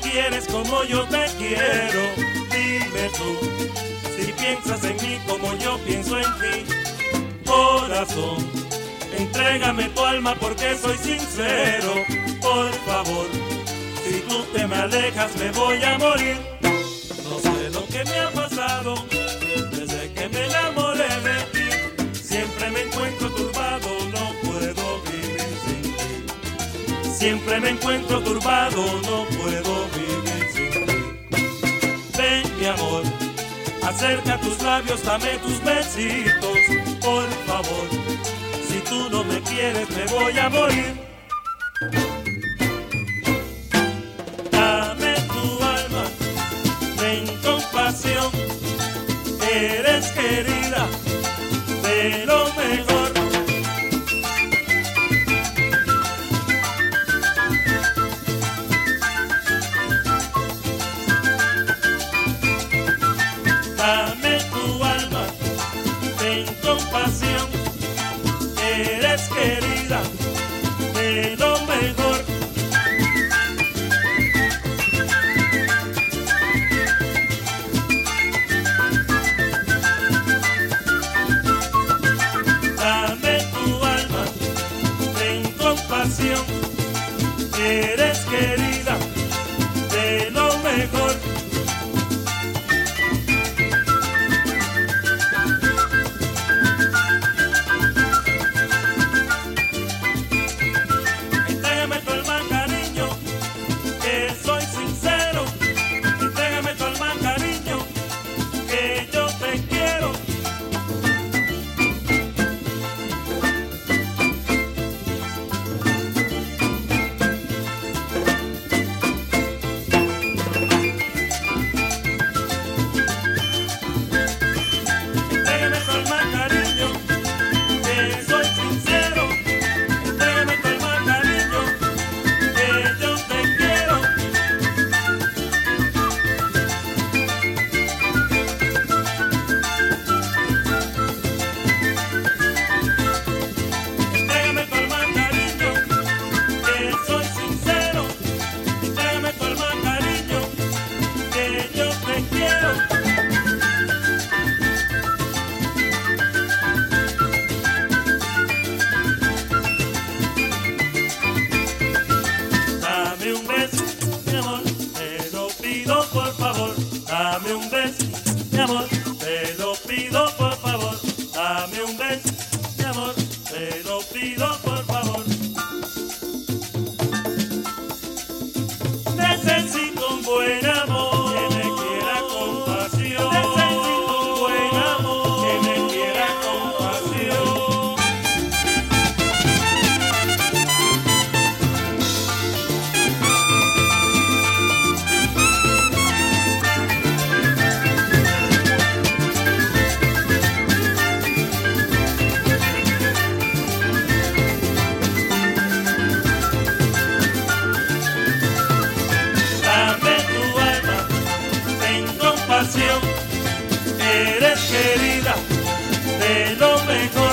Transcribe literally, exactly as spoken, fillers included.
quieres como yo te quiero. Dime tú, si piensas en mí como yo pienso en ti. Corazón, entrégame tu alma porque soy sincero. Por favor, si tú te me alejas me voy a morir. No sé lo que me ha pasado desde que me enamoré de ti. Siempre me encuentro turbado, no puedo vivir sin ti. Siempre me encuentro turbado, no puedo vivir sin ti. Ven mi amor, acerca tus labios, dame tus besitos. Por favor, si tú no me quieres me voy a morir. Dame tu alma, ten compasión. Eres querida de lo mejor. Dame tu alma, ten compasión. Eres querida de lo mejor. Dame tu alma, ten compasión. Eres querida de lo mejor. Entrégame tu alma, cariño, que soy sincero. Entrégame tu alma, cariño, que yo te quiero. Entrégame tu alma, cariño, que soy sincero. Entrégame tu alma, cariño, que yo te quiero. Entrégame tu alma, cariño, que soy sincero. Entrégame tu alma, cariño, que yo te quiero. Dame un beso, mi amor, te lo pido por favor. Dame un beso, mi amor, te lo pido por favor. Dame un beso, mi amor, te lo pido por favor. Necesito un buen amor que me quiera con pasión. Necesito un buen amor que me quiera con pasión. Dame tu alma, ten compasión. Eres querida de lo mejor.